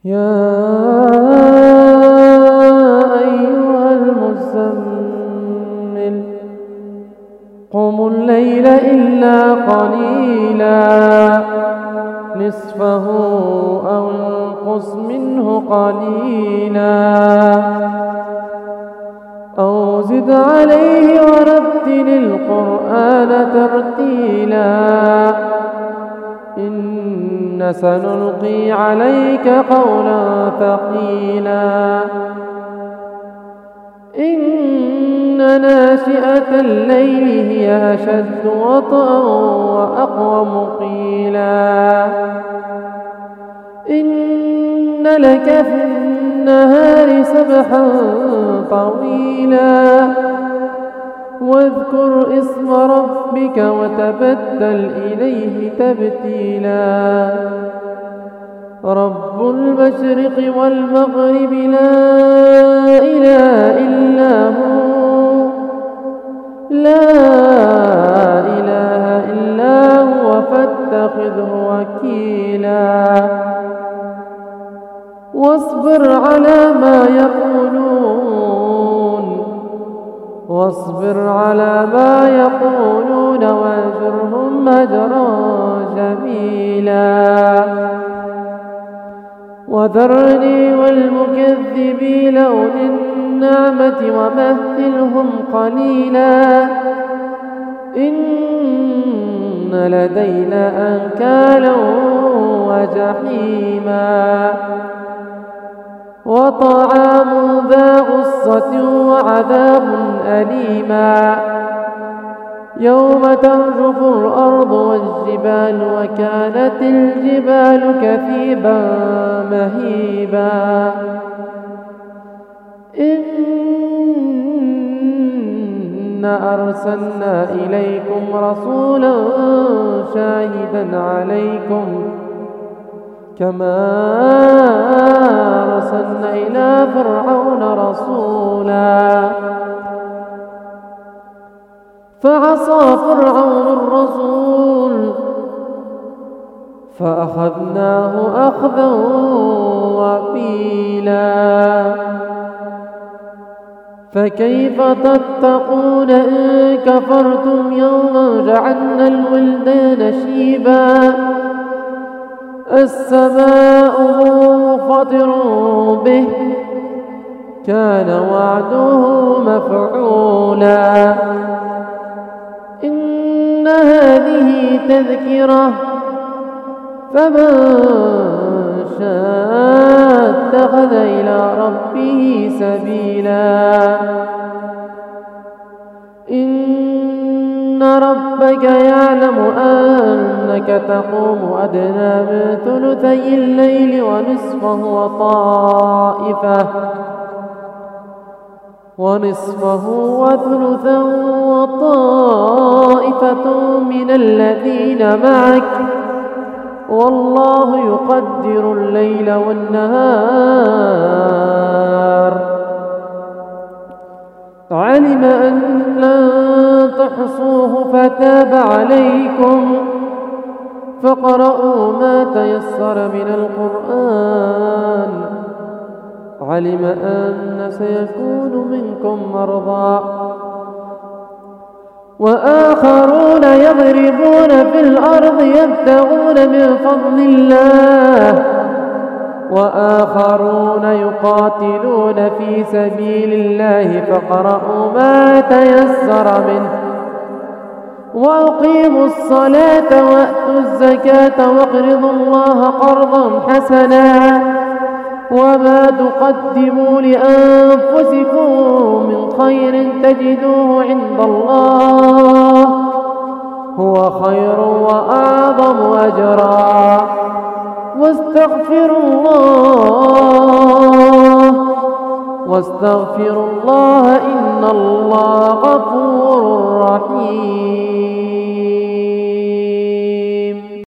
يا أيها المزمل قم الليل إلا قليلا نصفه أو انقص منه قليلا أو زد عليه ورتل القرآن ترتيلا إن سنلقي عليك قولا ثقيلا إن ناشئة الليل هي أشد وطئا وأقوم قيلا إن لك في النهار سبحا طويلا واذكر اسم ربك وتبتل إليه تبتيلا رب المشرق والمغرب لا إله إلا هو لا إله إلا هو فاتخذه وكيلا واصبر على ما يقولون واهجرهم هجرا جميلا وذرني والمكذبين أولي النعمة ومهلهم قليلا إن لدينا أنكالا وجحيما وطعام ذا غصة وعذاب أليما يوم ترجف الأرض والجبال وكانت الجبال كثيبا مهيبا إنا أرسلنا إليكم رسولا شاهدا عليكم كما أرسلنا إلى فرعون رسولا فعصى فرعون الرسول فأخذناه أخذا وبيلا فكيف تتقون إن كفرتم يوما جعلنا الولدان شيبا السماء منفطر به كان وعده مفعولا إن هذه تذكرة فمن شاء اتخذ إلى ربه سبيلا إن ربك يعلم أنك تقوم أدنى من ثلثي الليل ونصفه وثلثا وطائفة من الذين معك والله يقدر الليل والنهار علم أن لن تحصوه فتاب عليكم فاقرؤوا ما تيسر من القرآن علم أن سيكون منكم مرضى وآخرون يضربون في الأرض يبتغون من فضل الله وآخرون يقاتلون في سبيل الله فاقرؤوا ما تيسر منه وأقيموا الصلاة وأتوا الزكاة واقرضوا الله قرضا حسنا وما تقدموا لأنفسكم من خير تجدوه عند الله هو خير وأعظم أجرا واستغفروا الله إن الله غفور رحيم